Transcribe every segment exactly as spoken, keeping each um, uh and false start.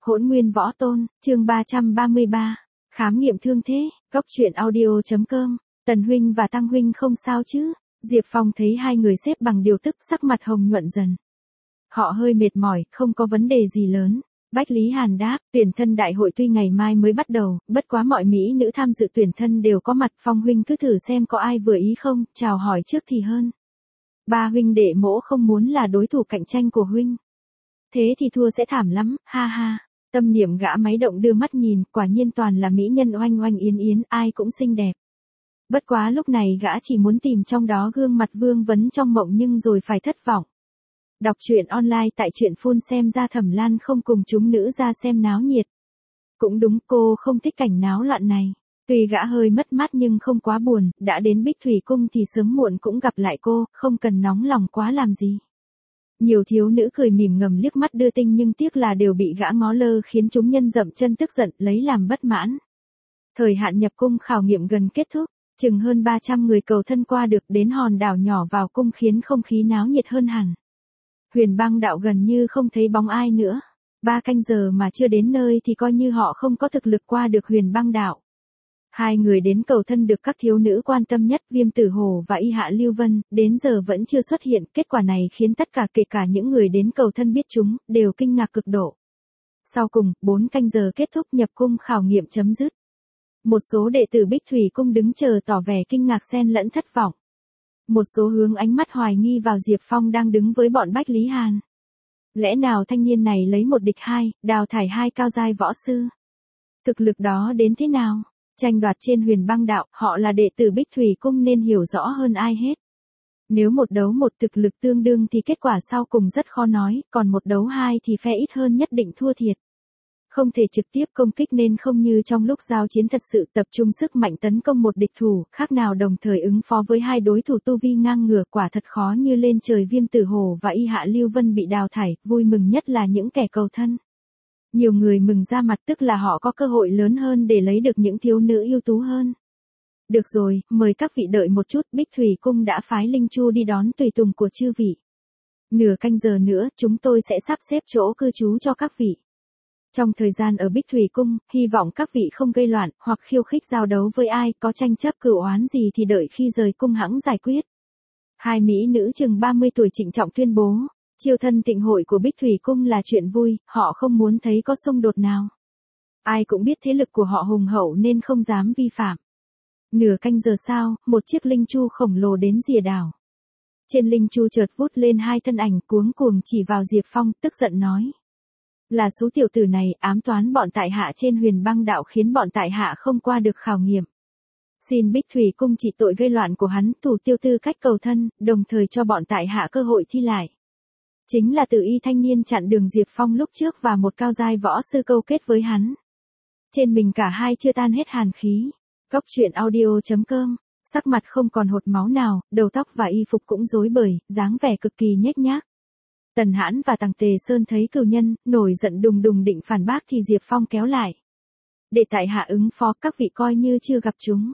Hỗn nguyên võ tôn, chương ba trăm ba mươi ba. Khám nghiệm thương thế, góc truyện audio.com. Tần huynh và Tăng huynh không sao chứ? Diệp Phong thấy hai người xếp bằng điều tức, sắc mặt hồng nhuận dần. Họ hơi mệt mỏi, không có vấn đề gì lớn. Bách Lý Hàn đáp, tuyển thân đại hội tuy ngày mai mới bắt đầu, bất quá mọi mỹ nữ tham dự tuyển thân đều có mặt. Phong huynh cứ thử xem có ai vừa ý không, chào hỏi trước thì hơn. Ba huynh đệ mỗ không muốn là đối thủ cạnh tranh của huynh. Thế thì thua sẽ thảm lắm, ha ha. Tâm niệm gã máy động đưa mắt nhìn, quả nhiên toàn là mỹ nhân oanh oanh yến yến, ai cũng xinh đẹp. Bất quá lúc này gã chỉ muốn tìm trong đó gương mặt vương vấn trong mộng nhưng rồi phải thất vọng. Đọc truyện online tại truyện phun xem ra Thẩm Lan không cùng chúng nữ ra xem náo nhiệt. Cũng đúng, cô không thích cảnh náo loạn này. Tuy gã hơi mất mát nhưng không quá buồn, đã đến Bích Thủy Cung thì sớm muộn cũng gặp lại cô, không cần nóng lòng quá làm gì. Nhiều thiếu nữ cười mỉm ngầm liếc mắt đưa tinh nhưng tiếc là đều bị gã ngó lơ khiến chúng nhân dậm chân tức giận lấy làm bất mãn. Thời hạn nhập cung khảo nghiệm gần kết thúc, chừng hơn ba trăm người cầu thân qua được đến hòn đảo nhỏ vào cung khiến không khí náo nhiệt hơn hẳn. Huyền Băng đạo gần như không thấy bóng ai nữa. Ba canh giờ mà chưa đến nơi thì coi như họ không có thực lực qua được Huyền Băng đạo. Hai người đến cầu thân được các thiếu nữ quan tâm nhất, Viêm Tử Hổ và Y Hạ Lưu Vân, đến giờ vẫn chưa xuất hiện. Kết quả này khiến tất cả kể cả những người đến cầu thân biết chúng, đều kinh ngạc cực độ. Sau cùng, bốn canh giờ kết thúc nhập cung khảo nghiệm chấm dứt. Một số đệ tử Bích Thủy Cung đứng chờ tỏ vẻ kinh ngạc xen lẫn thất vọng. Một số hướng ánh mắt hoài nghi vào Diệp Phong đang đứng với bọn Bách Lý Hàn. Lẽ nào thanh niên này lấy một địch hai, đào thải hai cao giai võ sư? Thực lực đó đến thế nào? Tranh đoạt trên Huyền Băng đạo, họ là đệ tử Bích Thủy Cung nên hiểu rõ hơn ai hết. Nếu một đấu một thực lực tương đương thì kết quả sau cùng rất khó nói, còn một đấu hai thì phe ít hơn nhất định thua thiệt. Không thể trực tiếp công kích nên không như trong lúc giao chiến thật sự tập trung sức mạnh tấn công một địch thủ, khác nào đồng thời ứng phó với hai đối thủ tu vi ngang ngửa, quả thật khó như lên trời. Viêm Tử Hổ và Y Hạ Lưu Vân bị đào thải, vui mừng nhất là những kẻ cầu thân. Nhiều người mừng ra mặt, tức là họ có cơ hội lớn hơn để lấy được những thiếu nữ ưu tú hơn. Được rồi, mời các vị đợi một chút, Bích Thủy Cung đã phái Linh Chu đi đón tùy tùng của chư vị. Nửa canh giờ nữa, chúng tôi sẽ sắp xếp chỗ cư trú cho các vị. Trong thời gian ở Bích Thủy Cung, hy vọng các vị không gây loạn, hoặc khiêu khích giao đấu với ai, có tranh chấp cửu oán gì thì đợi khi rời cung hẵng giải quyết. Hai mỹ nữ chừng ba mươi tuổi trịnh trọng tuyên bố, chiêu thân tịnh hội của Bích Thủy Cung là chuyện vui, họ không muốn thấy có xung đột nào. Ai cũng biết thế lực của họ hùng hậu nên không dám vi phạm. Nửa canh giờ sau, một chiếc linh chu khổng lồ đến rìa đảo. Trên linh chu chợt vút lên hai thân ảnh cuống cuồng chỉ vào Diệp Phong, tức giận nói. Là số tiểu tử này ám toán bọn tại hạ trên Huyền Băng đạo khiến bọn tại hạ không qua được khảo nghiệm. Xin Bích Thủy Cung trị tội gây loạn của hắn, thủ tiêu tư cách cầu thân, đồng thời cho bọn tại hạ cơ hội thi lại. Chính là Tử Y thanh niên chặn đường Diệp Phong lúc trước và một cao giai võ sư câu kết với hắn. Trên mình cả hai chưa tan hết hàn khí. Góc truyện audio.com. Sắc mặt không còn hột máu nào, đầu tóc và y phục cũng rối bời, dáng vẻ cực kỳ nhếch nhác. Tần Hãn và Tằng Tề Sơn thấy cừu nhân, nổi giận đùng đùng định phản bác thì Diệp Phong kéo lại. Để tại hạ ứng phó, các vị coi như chưa gặp chúng.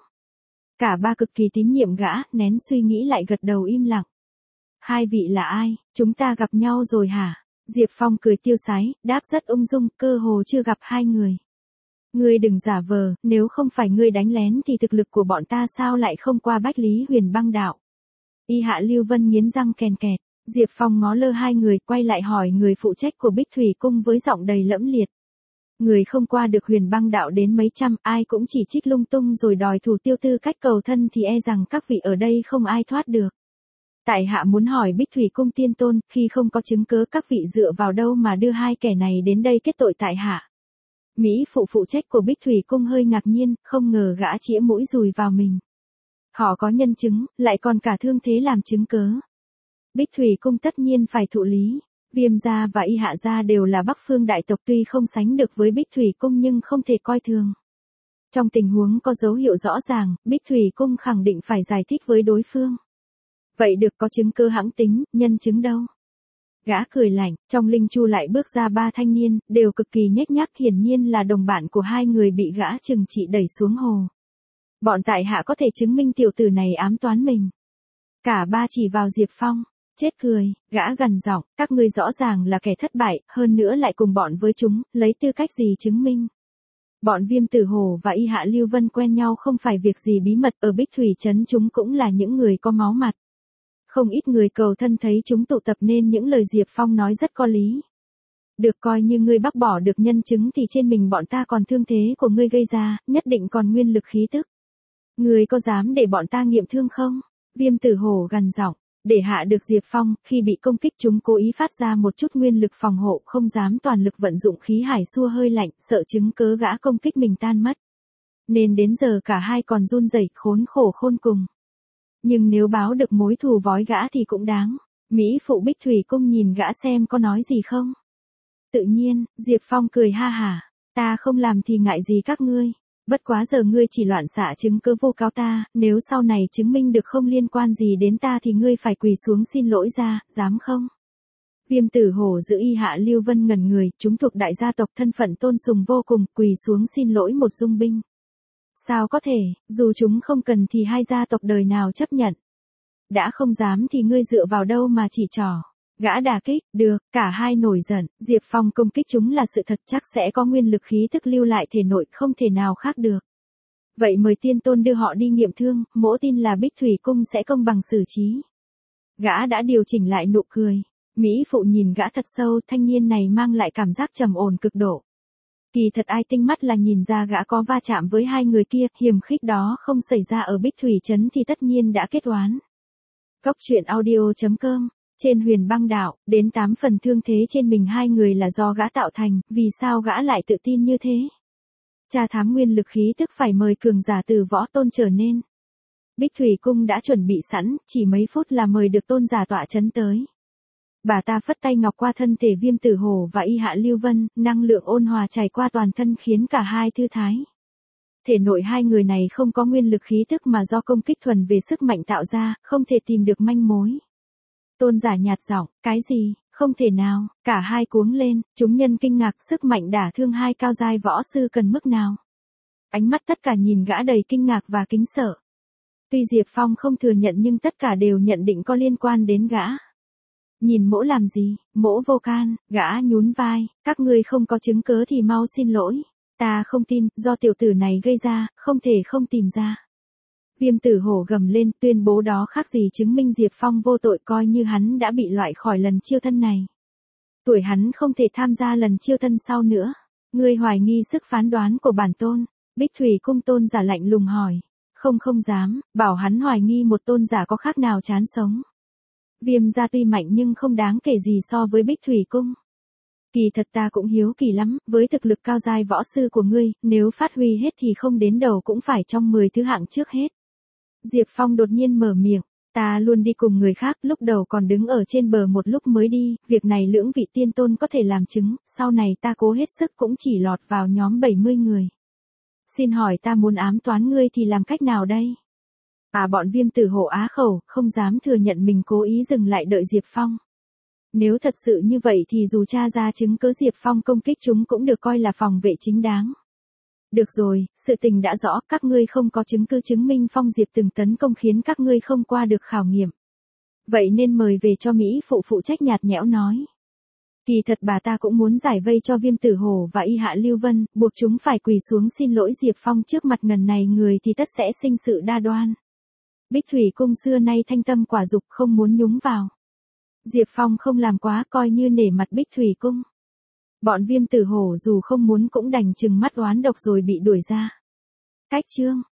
Cả ba cực kỳ tín nhiệm gã, nén suy nghĩ lại gật đầu im lặng. Hai vị là ai, chúng ta gặp nhau rồi hả? Diệp Phong cười tiêu sái, đáp rất ung dung, cơ hồ chưa gặp hai người. Ngươi đừng giả vờ, nếu không phải ngươi đánh lén thì thực lực của bọn ta sao lại không qua Bách Lý Huyền Băng đạo. Y Hạ Lưu Vân nghiến răng kèn kẹt. Diệp Phong ngó lơ hai người, quay lại hỏi người phụ trách của Bích Thủy Cung với giọng đầy lẫm liệt. Người không qua được Huyền Băng đạo đến mấy trăm, ai cũng chỉ trích lung tung rồi đòi thủ tiêu tư cách cầu thân thì e rằng các vị ở đây không ai thoát được. Tại hạ muốn hỏi Bích Thủy Cung tiên tôn, khi không có chứng cớ các vị dựa vào đâu mà đưa hai kẻ này đến đây kết tội tại hạ. Mỹ phụ phụ trách của Bích Thủy Cung hơi ngạc nhiên, không ngờ gã chĩa mũi dùi vào mình. Họ có nhân chứng, lại còn cả thương thế làm chứng cớ. Bích Thủy Cung tất nhiên phải thụ lý. Viêm gia và Y Hạ gia đều là Bắc Phương đại tộc, tuy không sánh được với Bích Thủy Cung nhưng không thể coi thường. Trong tình huống có dấu hiệu rõ ràng, Bích Thủy Cung khẳng định phải giải thích với đối phương. Vậy được, có chứng cơ hãng tính, nhân chứng đâu? Gã cười lạnh, trong linh chu lại bước ra ba thanh niên, đều cực kỳ nhếch nhác, hiển nhiên là đồng bạn của hai người bị gã trừng trị đẩy xuống hồ. Bọn tại hạ có thể chứng minh tiểu tử này ám toán mình. Cả ba chỉ vào Diệp Phong. Chết cười, gã gằn giọng, các ngươi rõ ràng là kẻ thất bại, hơn nữa lại cùng bọn với chúng, lấy tư cách gì chứng minh. Bọn Viêm Tử Hổ và Y Hạ Lưu Vân quen nhau không phải việc gì bí mật, ở Bích Thủy Trấn chúng cũng là những người có máu mặt. Không ít người cầu thân thấy chúng tụ tập nên những lời Diệp Phong nói rất có lý. Được coi như ngươi bác bỏ được nhân chứng thì trên mình bọn ta còn thương thế của ngươi gây ra, nhất định còn nguyên lực khí tức. Ngươi có dám để bọn ta nghiệm thương không? Viêm Tử Hổ gằn giọng, để hạ được Diệp Phong, khi bị công kích chúng cố ý phát ra một chút nguyên lực phòng hộ, không dám toàn lực vận dụng khí hải xua hơi lạnh, sợ chứng cớ gã công kích mình tan mất. Nên đến giờ cả hai còn run rẩy, khốn khổ khôn cùng. Nhưng nếu báo được mối thù vói gã thì cũng đáng. Mỹ phụ Bích Thủy Cung nhìn gã xem có nói gì không. Tự nhiên, Diệp Phong cười ha hả, ta không làm thì ngại gì các ngươi. Bất quá giờ ngươi chỉ loạn xạ chứng cớ vô cáo ta, nếu sau này chứng minh được không liên quan gì đến ta thì ngươi phải quỳ xuống xin lỗi ra, dám không? Viêm Tử Hổ giữ Y Hạ Lưu Vân ngẩn người, chúng thuộc đại gia tộc thân phận tôn sùng vô cùng, quỳ xuống xin lỗi một dung binh. Sao có thể, dù chúng không cần thì hai gia tộc đời nào chấp nhận. Đã không dám thì ngươi dựa vào đâu mà chỉ trỏ. Gã đả kích, được, cả hai nổi giận, Diệp Phong công kích chúng là sự thật, chắc sẽ có nguyên lực khí tức lưu lại thể nội, không thể nào khác được. Vậy mời tiên tôn đưa họ đi nghiệm thương, mỗ tin là Bích Thủy Cung sẽ công bằng xử trí. Gã đã điều chỉnh lại nụ cười. Mỹ phụ nhìn gã thật sâu, thanh niên này mang lại cảm giác trầm ổn cực độ. Kỳ thật ai tinh mắt là nhìn ra gã có va chạm với hai người kia, hiềm khích đó không xảy ra ở Bích Thủy Trấn thì tất nhiên đã kết oán. Cốc truyện audio chấm com. Trên Huyền Băng Đảo, đến tám phần thương thế trên mình hai người là do gã tạo thành, vì sao gã lại tự tin như thế? Tra thám nguyên lực khí tức phải mời cường giả từ võ tôn trở nên. Bích Thủy Cung đã chuẩn bị sẵn, chỉ mấy phút là mời được tôn giả tọa chấn tới. Bà ta phất tay ngọc qua thân thể Viêm Tử Hổ và Y Hạ Lưu Vân, năng lượng ôn hòa chảy qua toàn thân khiến cả hai thư thái. Thể nội hai người này không có nguyên lực khí tức mà do công kích thuần về sức mạnh tạo ra, không thể tìm được manh mối. Tôn giả nhạt giọng, cái gì, không thể nào, cả hai cuống lên, chúng nhân kinh ngạc sức mạnh đả thương hai cao giai võ sư cần mức nào. Ánh mắt tất cả nhìn gã đầy kinh ngạc và kính sợ. Tuy Diệp Phong không thừa nhận nhưng tất cả đều nhận định có liên quan đến gã. Nhìn mỗ làm gì, mỗ vô can, gã nhún vai, các ngươi không có chứng cớ thì mau xin lỗi. Ta không tin, do tiểu tử này gây ra, không thể không tìm ra. Viêm Tử Hổ gầm lên, tuyên bố đó khác gì chứng minh Diệp Phong vô tội, coi như hắn đã bị loại khỏi lần chiêu thân này. Tuổi hắn không thể tham gia lần chiêu thân sau nữa. Ngươi hoài nghi sức phán đoán của bản tôn. Bích Thủy Cung tôn giả lạnh lùng hỏi. Không không dám, bảo hắn hoài nghi một tôn giả có khác nào chán sống. Viêm gia tuy mạnh nhưng không đáng kể gì so với Bích Thủy Cung. Kỳ thật ta cũng hiếu kỳ lắm, với thực lực cao giai võ sư của ngươi, nếu phát huy hết thì không đến đầu cũng phải trong mười thứ hạng trước hết. Diệp Phong đột nhiên mở miệng, ta luôn đi cùng người khác, lúc đầu còn đứng ở trên bờ một lúc mới đi, việc này lưỡng vị tiên tôn có thể làm chứng, sau này ta cố hết sức cũng chỉ lọt vào nhóm bảy mươi người. Xin hỏi ta muốn ám toán ngươi thì làm cách nào đây? À bọn Viêm Tử Hổ á khẩu, không dám thừa nhận mình cố ý dừng lại đợi Diệp Phong. Nếu thật sự như vậy thì dù tra ra chứng cứ Diệp Phong công kích chúng cũng được coi là phòng vệ chính đáng. Được rồi, sự tình đã rõ, các ngươi không có chứng cứ chứng minh Phong Diệp từng tấn công khiến các ngươi không qua được khảo nghiệm. Vậy nên mời về cho Mỹ phụ phụ trách nhạt nhẽo nói. Kỳ thật bà ta cũng muốn giải vây cho Viêm Tử Hổ và Y Hạ Lưu Vân, buộc chúng phải quỳ xuống xin lỗi Diệp Phong trước mặt ngần này người thì tất sẽ sinh sự đa đoan. Bích Thủy Cung xưa nay thanh tâm quả dục không muốn nhúng vào. Diệp Phong không làm quá coi như nể mặt Bích Thủy Cung. Bọn Viêm Tử Hổ dù không muốn cũng đành chừng mắt oán độc rồi bị đuổi ra. Cách chương